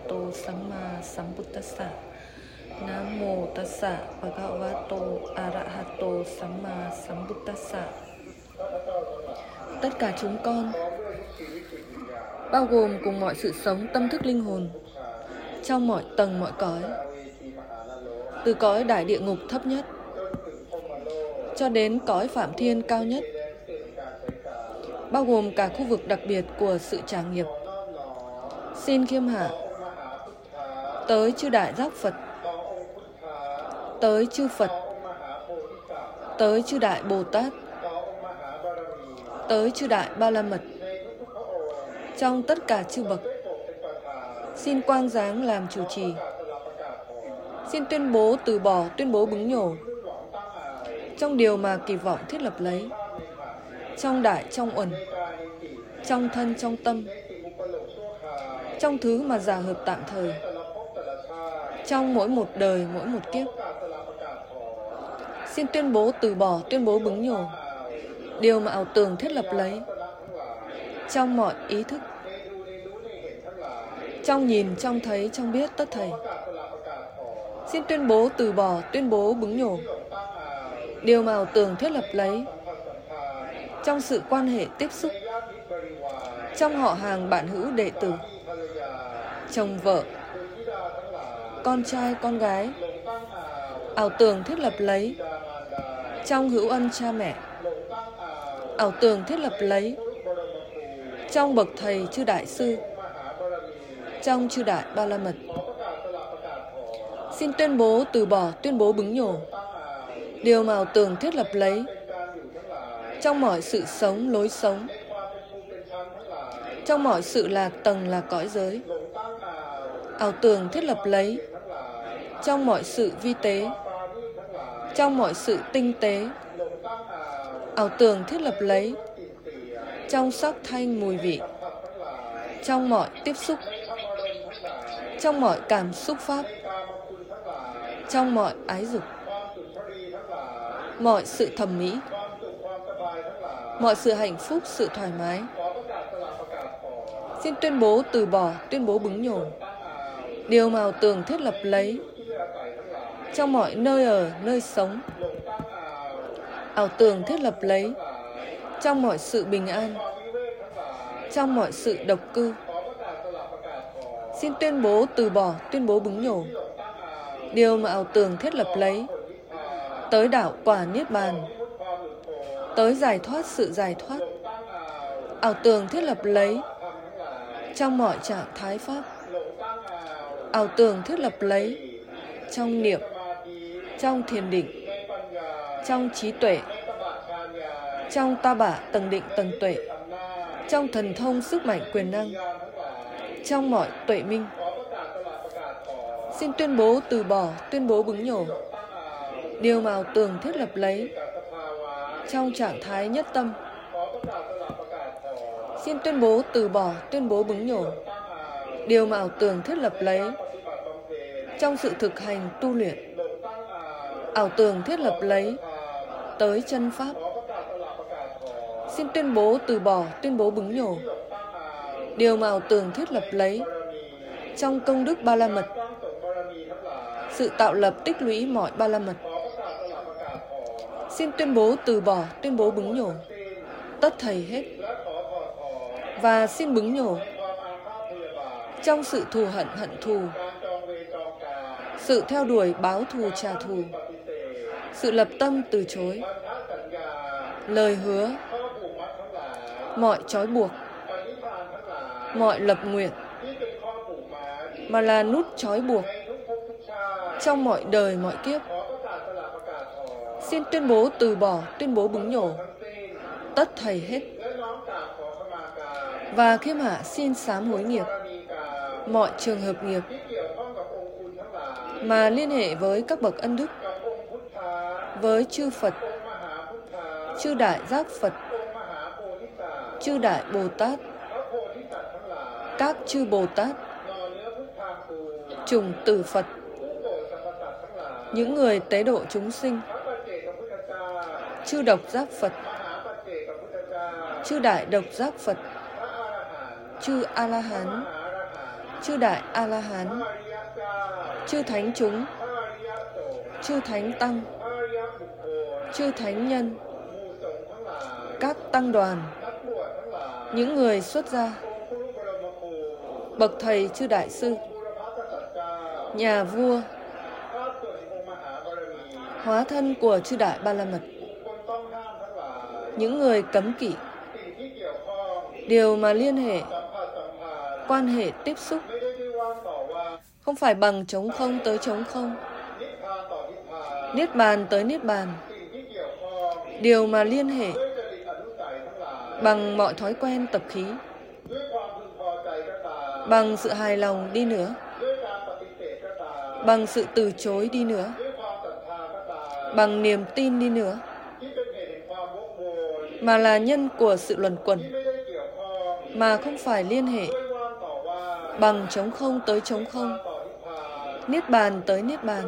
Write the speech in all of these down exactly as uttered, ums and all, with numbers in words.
Arahato Samma Sambuddhassa. Nam mô Tassa Bhagavato Arahato Samma Sambuddhassa. Tất cả chúng con, bao gồm cùng mọi sự sống tâm thức linh hồn, trong mọi tầng mọi cõi, từ cõi đại địa ngục thấp nhất cho đến cõi phạm thiên cao nhất, bao gồm cả khu vực đặc biệt của sự trả nghiệp, xin khiêm hạ tới chư đại giác Phật, tới chư Phật, tới chư đại Bồ Tát, tới chư đại Ba La Mật, trong tất cả chư bậc, xin quang giáng làm chủ trì, xin tuyên bố từ bỏ, tuyên bố bứng nhổ trong điều mà kỳ vọng thiết lập lấy, trong đại trong uẩn, trong thân trong tâm, trong thứ mà giả hợp tạm thời, trong mỗi một đời mỗi một kiếp. Xin tuyên bố từ bỏ, tuyên bố bứng nhổ điều mà ảo tưởng thiết lập lấy, trong mọi ý thức, trong nhìn, trong thấy, trong biết tất thảy. Xin tuyên bố từ bỏ, tuyên bố bứng nhổ điều mà ảo tưởng thiết lập lấy, trong sự quan hệ tiếp xúc, trong họ hàng bạn hữu đệ tử, chồng vợ, con trai con gái, ảo tưởng thiết lập lấy, trong hữu ân cha mẹ, ảo tưởng thiết lập lấy, trong bậc thầy chư đại sư, trong chư đại Ba La Mật. Xin tuyên bố từ bỏ, tuyên bố bứng nhổ điều mà ảo tưởng thiết lập lấy, trong mọi sự sống, lối sống, trong mọi sự lạc tầng là cõi giới, ảo tưởng thiết lập lấy, trong mọi sự vi tế, trong mọi sự tinh tế, ảo tưởng thiết lập lấy, trong sắc thanh mùi vị, trong mọi tiếp xúc, trong mọi cảm xúc pháp, trong mọi ái dục, mọi sự thẩm mỹ, mọi sự hạnh phúc, sự thoải mái. Xin tuyên bố từ bỏ, tuyên bố bứng nhổ điều mà ảo tưởng thiết lập lấy, trong mọi nơi ở, nơi sống, ảo tưởng thiết lập lấy, trong mọi sự bình an, trong mọi sự độc cư. Xin tuyên bố từ bỏ, tuyên bố bứng nhổ điều mà ảo tưởng thiết lập lấy, tới đạo quả Niết Bàn, tới giải thoát sự giải thoát, ảo tưởng thiết lập lấy, trong mọi trạng thái pháp, ảo tưởng thiết lập lấy, trong niệm, trong thiền định, trong trí tuệ, trong ta bả tầng định tầng tuệ, trong thần thông sức mạnh quyền năng, trong mọi tuệ minh. Xin tuyên bố từ bỏ, tuyên bố bứng nhổ điều mà ảo tưởng thiết lập lấy, trong trạng thái nhất tâm. Xin tuyên bố từ bỏ, tuyên bố bứng nhổ điều mà ảo tưởng thiết lập lấy, trong sự thực hành tu luyện, ảo tưởng thiết lập lấy, tới chân pháp. Xin tuyên bố từ bỏ, tuyên bố bứng nhổ điều mà ảo tưởng thiết lập lấy, trong công đức Ba La Mật, sự tạo lập tích lũy mọi Ba La Mật. Xin tuyên bố từ bỏ, tuyên bố bứng nhổ tất thảy hết. Và xin bứng nhổ trong sự thù hận hận thù, sự theo đuổi báo thù trả thù, sự lập tâm từ chối, lời hứa, mọi trói buộc, mọi lập nguyện mà là nút trói buộc trong mọi đời mọi kiếp. Xin tuyên bố từ bỏ, tuyên bố bứng nhổ tất thảy hết. Và khiêm hạ xin sám hối nghiệp, mọi trường hợp nghiệp mà liên hệ với các bậc ân đức, với chư Phật, chư đại giác Phật, chư đại Bồ Tát, các chư Bồ Tát, trùng tử Phật, những người tế độ chúng sinh, chư độc giác Phật, chư đại độc giác Phật, chư A-la-hán, chư Đại A-la-hán, chư Thánh chúng, chư Thánh tăng, chư Thánh nhân, các tăng đoàn, những người xuất gia, bậc thầy chư Đại sư, nhà vua, hóa thân của chư Đại Ba La Mật, những người cấm kỵ, điều mà liên hệ, quan hệ tiếp xúc, không phải bằng trống không tới trống không, niết bàn tới niết bàn, điều mà liên hệ, bằng mọi thói quen tập khí, bằng sự hài lòng đi nữa, bằng sự từ chối đi nữa, bằng niềm tin đi nữa, mà là nhân của sự luẩn quẩn, mà không phải liên hệ, bằng trống không tới trống không, niết bàn tới niết bàn,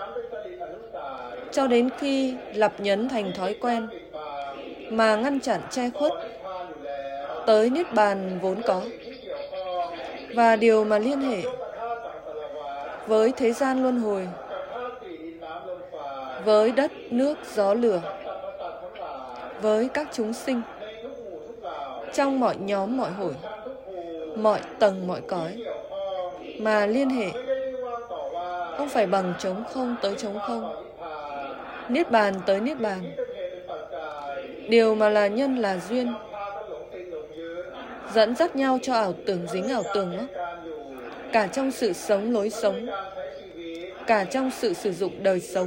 cho đến khi lặp nhấn thành thói quen, mà ngăn chặn che khuất, tới niết bàn vốn có, và điều mà liên hệ với thế gian luân hồi, với đất, nước, gió, lửa, với các chúng sinh, trong mọi nhóm, mọi hội, mọi tầng, mọi cõi, mà liên hệ, không phải bằng trống không tới trống không, niết bàn tới niết bàn, điều mà là nhân là duyên, dẫn dắt nhau cho ảo tưởng dính ảo tưởng đó, cả trong sự sống lối sống, cả trong sự sử dụng đời sống,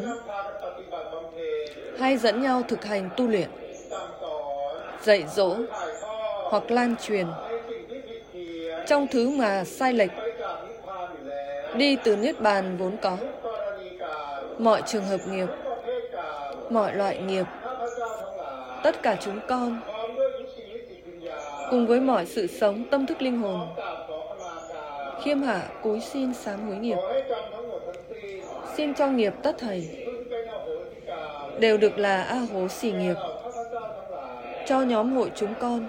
hay dẫn nhau thực hành tu luyện, dạy dỗ hoặc lan truyền trong thứ mà sai lệch, đi từ niết bàn vốn có, mọi trường hợp nghiệp, mọi loại nghiệp, tất cả chúng con, cùng với mọi sự sống tâm thức linh hồn, khiêm hạ cúi xin sám hối nghiệp, xin cho nghiệp tất thảy đều được là A Hố Xỉ nghiệp cho nhóm hội chúng con,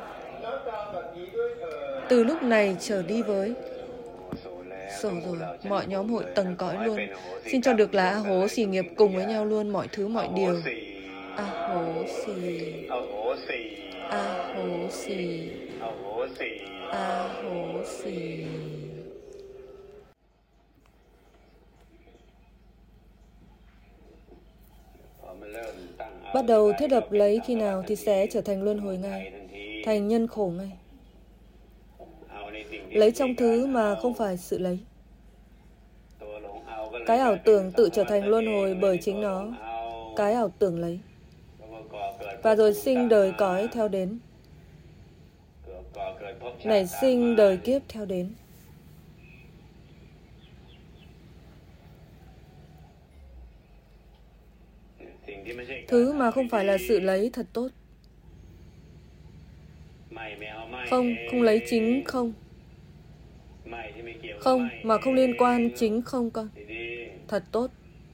từ lúc này trở đi với sổ rồi, mọi nhóm hội tầng cõi luôn, xin cho được là A Hố Xỉ nghiệp cùng với nhau luôn, mọi thứ mọi điều. A Hố Xỉ, A Hố Xỉ, A Hố Xỉ. Bắt đầu thiết lập lấy khi nào thì sẽ trở thành luân hồi ngay, thành nhân khổ ngay. Lấy trong thứ mà không phải sự lấy. Cái ảo tưởng tự trở thành luân hồi bởi chính nó, cái ảo tưởng lấy. Và rồi sinh đời cõi theo đến, nảy sinh đời kiếp theo đến. Thứ mà không phải là sự lấy thật tốt. Không, không lấy chính không. Không, mà không liên quan chính không con. Thật tốt.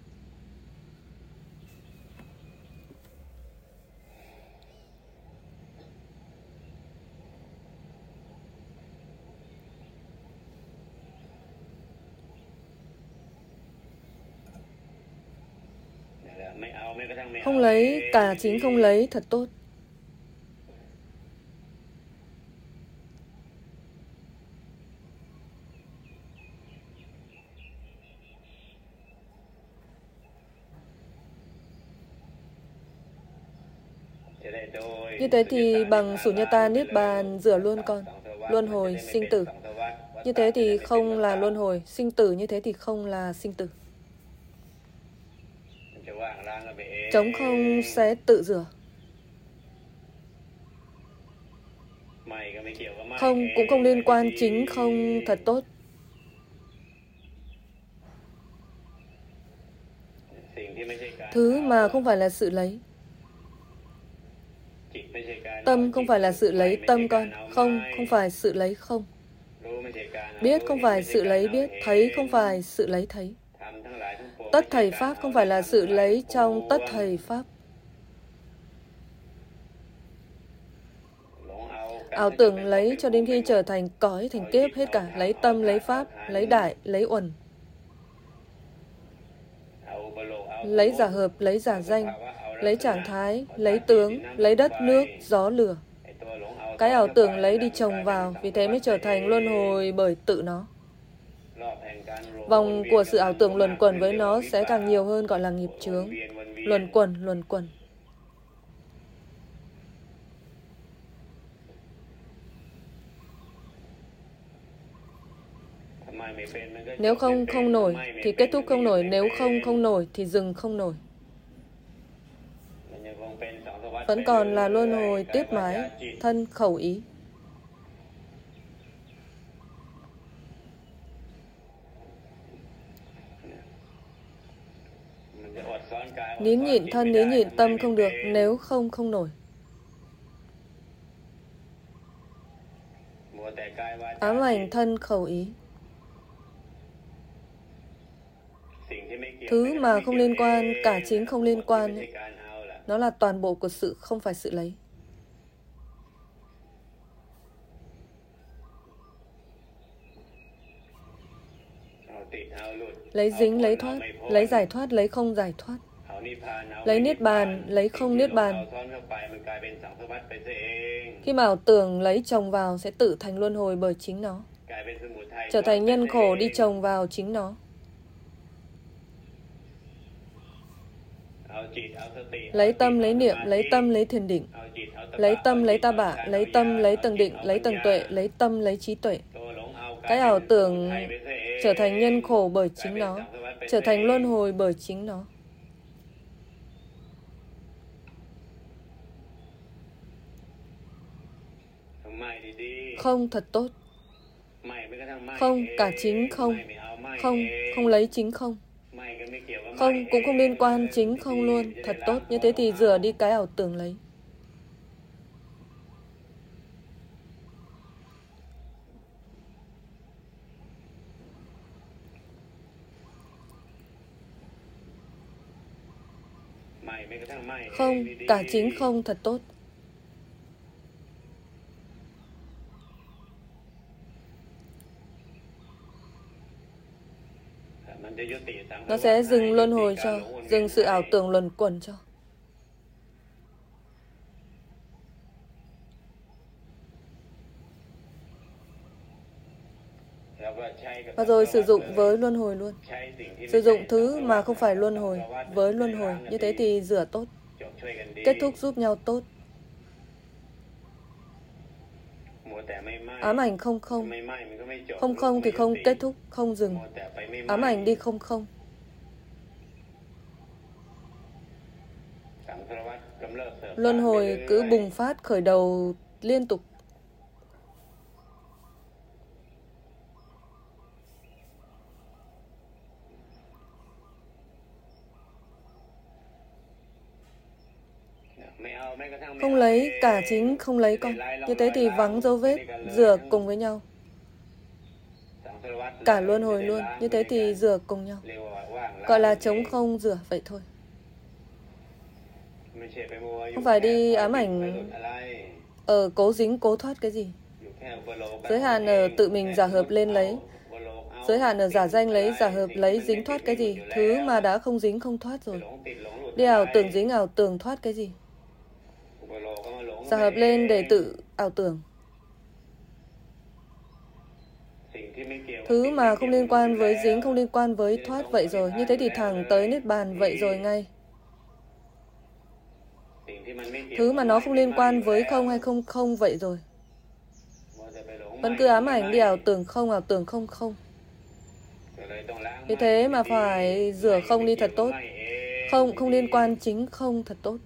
Không lấy, cả chính không lấy, thật tốt. Như thế thì bằng Sunyata Niết Bàn rửa luôn con, luân hồi, sinh tử. Như thế thì không là luân hồi, sinh tử, như thế thì không là sinh tử. Trống không sẽ tự rửa. Không cũng không liên quan chính không thật tốt. Thứ mà không phải là sự lấy. Tâm không phải là sự lấy tâm con. Không, không phải sự lấy không. Biết không phải sự lấy biết. Thấy không phải sự lấy thấy. Tất thầy Pháp không phải là sự lấy trong tất thầy Pháp. Ảo tưởng lấy cho đến khi trở thành cõi, thành kiếp hết cả. Lấy tâm, lấy pháp, lấy đại, lấy uẩn. Lấy giả hợp, lấy giả danh, lấy trạng thái, lấy tướng, lấy đất, nước, gió, lửa. Cái ảo tưởng lấy đi chồng vào, vì thế mới trở thành luân hồi bởi tự nó. Vòng của sự ảo tưởng luẩn quẩn với nó sẽ càng nhiều hơn, gọi là nghiệp chướng. Luẩn quẩn, luẩn quẩn. Nếu không, không nổi, thì kết thúc không nổi. Nếu không, không nổi, thì dừng không nổi. Vẫn còn là luân hồi tiếp mãi, thân, khẩu, ý. Nín nhịn thân, nín nhịn tâm không được, nếu không, không nổi. Ám ảnh thân, khẩu, ý. Thứ mà không liên quan, cả chính không liên quan ấy, nó là toàn bộ của sự, không phải sự lấy. Lấy dính, lấy thoát, lấy giải thoát, lấy không giải thoát. Lấy niết bàn, lấy không niết bàn. Khi mà ảo tưởng lấy chồng vào sẽ tự thành luân hồi bởi chính nó. Trở thành nhân khổ đi chồng vào chính nó. Lấy tâm, lấy niệm, lấy tâm, lấy thiền định. Lấy tâm, lấy ta bả, lấy tâm, lấy tầng định, lấy tầng tuệ, lấy tâm, lấy trí tuệ. Cái ảo tưởng trở thành nhân khổ bởi chính nó, trở thành luân hồi bởi chính nó. Không thật tốt. Không, cả chính không. Không, không lấy chính không. Không, cũng không liên quan chính không luôn. Thật tốt, như thế thì rửa đi cái ảo tưởng lấy. Không, cả chính không thật tốt. Nó sẽ dừng luân hồi cho, dừng sự ảo tưởng luẩn quẩn cho. Và rồi sử dụng với luân hồi luôn. Sử dụng thứ mà không phải luân hồi với luân hồi. Như thế thì rửa tốt. Kết thúc giúp nhau tốt. Ám ảnh không không. Không không thì không kết thúc, không dừng. Ám ảnh đi không không. Luân hồi cứ bùng phát khởi đầu liên tục. Không lấy, cả chính không lấy con. Như thế thì vắng dấu vết, rửa cùng với nhau. Cả luân hồi luôn. Như thế thì rửa cùng nhau. Gọi là trống không rửa vậy thôi. Không phải đi ám ảnh ở cố dính cố thoát cái gì. Giới hạn ở tự mình giả hợp lên lấy. Giới hạn ở giả danh lấy, giả hợp lấy, dính thoát cái gì. Thứ mà đã không dính không thoát rồi. Đi ảo tưởng dính ảo tưởng thoát cái gì. Giả hợp lên để tự ảo tưởng. Thứ mà không liên quan với dính, không liên quan với thoát vậy rồi. Như thế thì thẳng tới niết bàn vậy rồi ngay. Thứ mà nó không liên quan với không hay không không vậy rồi. Vẫn cứ ám ảnh đi ảo tưởng không, ảo tưởng không không. Vì thế mà phải rửa không đi thật tốt. Không, không liên quan chính không thật tốt.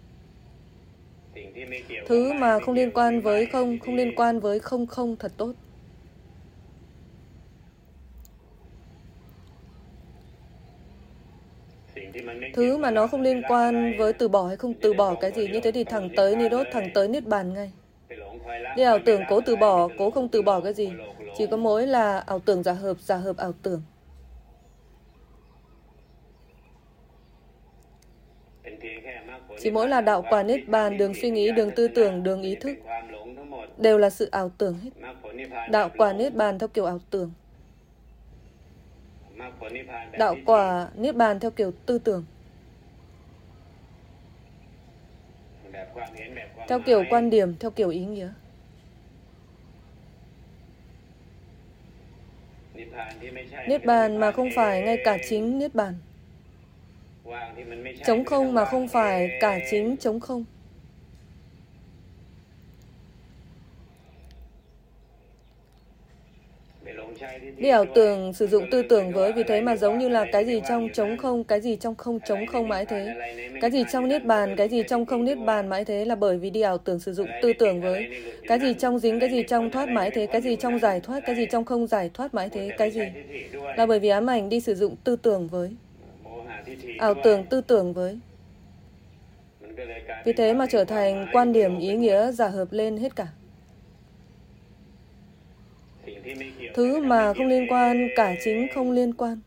Thứ mà không liên quan với không, không liên quan với không không thật tốt. Thứ mà nó không liên quan với từ bỏ hay không từ bỏ cái gì. Như thế thì thẳng tới Nirodha, thẳng tới Niết Bàn ngay. Đi ảo tưởng cố từ bỏ, cố không từ bỏ cái gì. Chỉ có mỗi là ảo tưởng giả hợp, giả hợp ảo tưởng. Chỉ mỗi là đạo quả Niết Bàn, đường suy nghĩ, đường tư tưởng, đường ý thức. đều là sự ảo tưởng hết. Đạo quả Niết Bàn theo kiểu ảo tưởng. Đạo quả Niết Bàn theo kiểu tư tưởng. Theo kiểu quan điểm, theo kiểu ý nghĩa. Niết Bàn mà không phải ngay cả chính Niết Bàn. Trống không mà không phải cả chính trống không. Đi ảo tưởng sử dụng tư tưởng với, vì thế mà giống như là cái gì trong trống không, cái gì trong không trống không mãi thế. Cái gì trong Niết Bàn, cái gì trong không Niết Bàn mãi thế là bởi vì đi ảo tưởng sử dụng tư tưởng với. Cái gì trong dính, cái gì trong thoát mãi thế. Cái gì trong giải thoát, cái gì trong không giải thoát mãi thế. Cái gì là bởi vì ám ảnh đi sử dụng tư tưởng với. Ảo tưởng tư tưởng với. Vì thế mà trở thành quan điểm ý nghĩa giả hợp lên hết cả. Thứ mà không liên quan, cả chính không liên quan.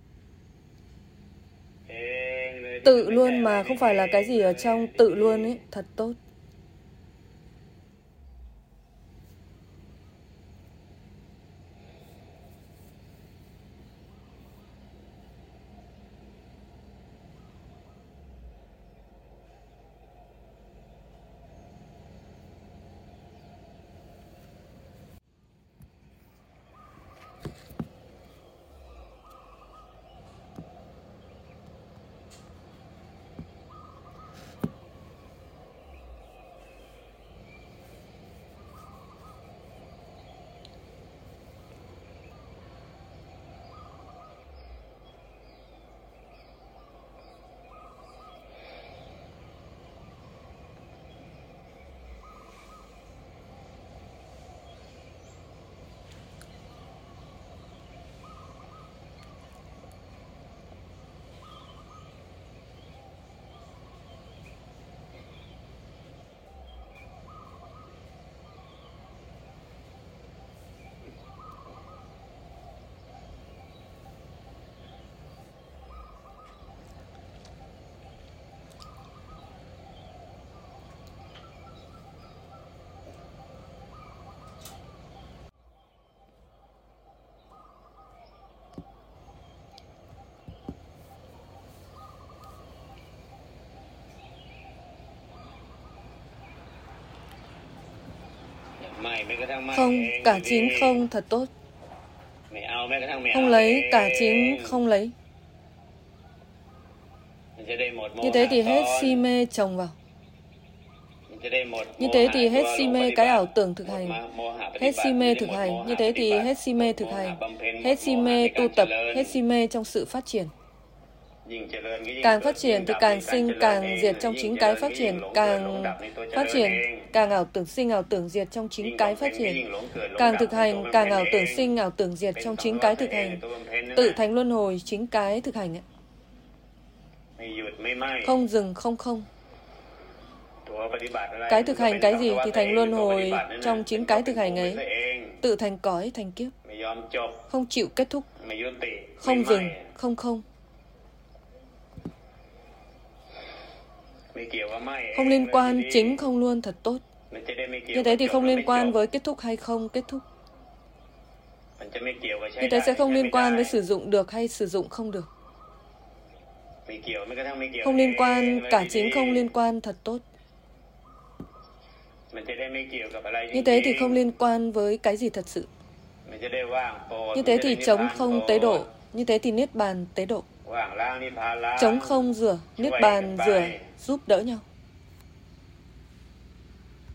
Tự luôn mà không phải là cái gì ở trong tự luôn ấy, thật tốt. Không, cả chính không thật tốt. Không lấy, cả chính không lấy. Như thế thì hết si mê chồng vào. Như thế thì hết si mê cái ảo tưởng thực hành. Hết si mê thực hành. Như thế thì hết si mê thực hành. Hết si mê tu tập. Hết si mê trong sự phát triển. Càng phát triển thì càng sinh, càng diệt trong chính cái phát triển. Càng phát triển, càng ảo tưởng sinh, ảo tưởng diệt trong chính cái phát triển. Càng thực hành, càng ảo tưởng sinh, ảo tưởng diệt trong chính cái thực hành. Tự thành luân hồi chính cái thực hành. Không dừng, không không. Cái thực hành cái gì thì thành luân hồi trong chính cái thực hành ấy. Tự thành cõi, thành kiếp. Không chịu kết thúc. Không dừng, không không. Không liên quan, chính không luôn thật tốt. Như thế thì không liên quan với kết thúc hay không kết thúc. Như thế sẽ không liên quan với sử dụng được hay sử dụng không được. Không liên quan, cả chính không liên quan thật tốt. Như thế thì không liên quan với cái gì thật sự. Như thế thì trống không tế độ. Như thế thì Niết Bàn tế độ. Trống không rửa, Niết Bàn rửa, giúp đỡ nhau.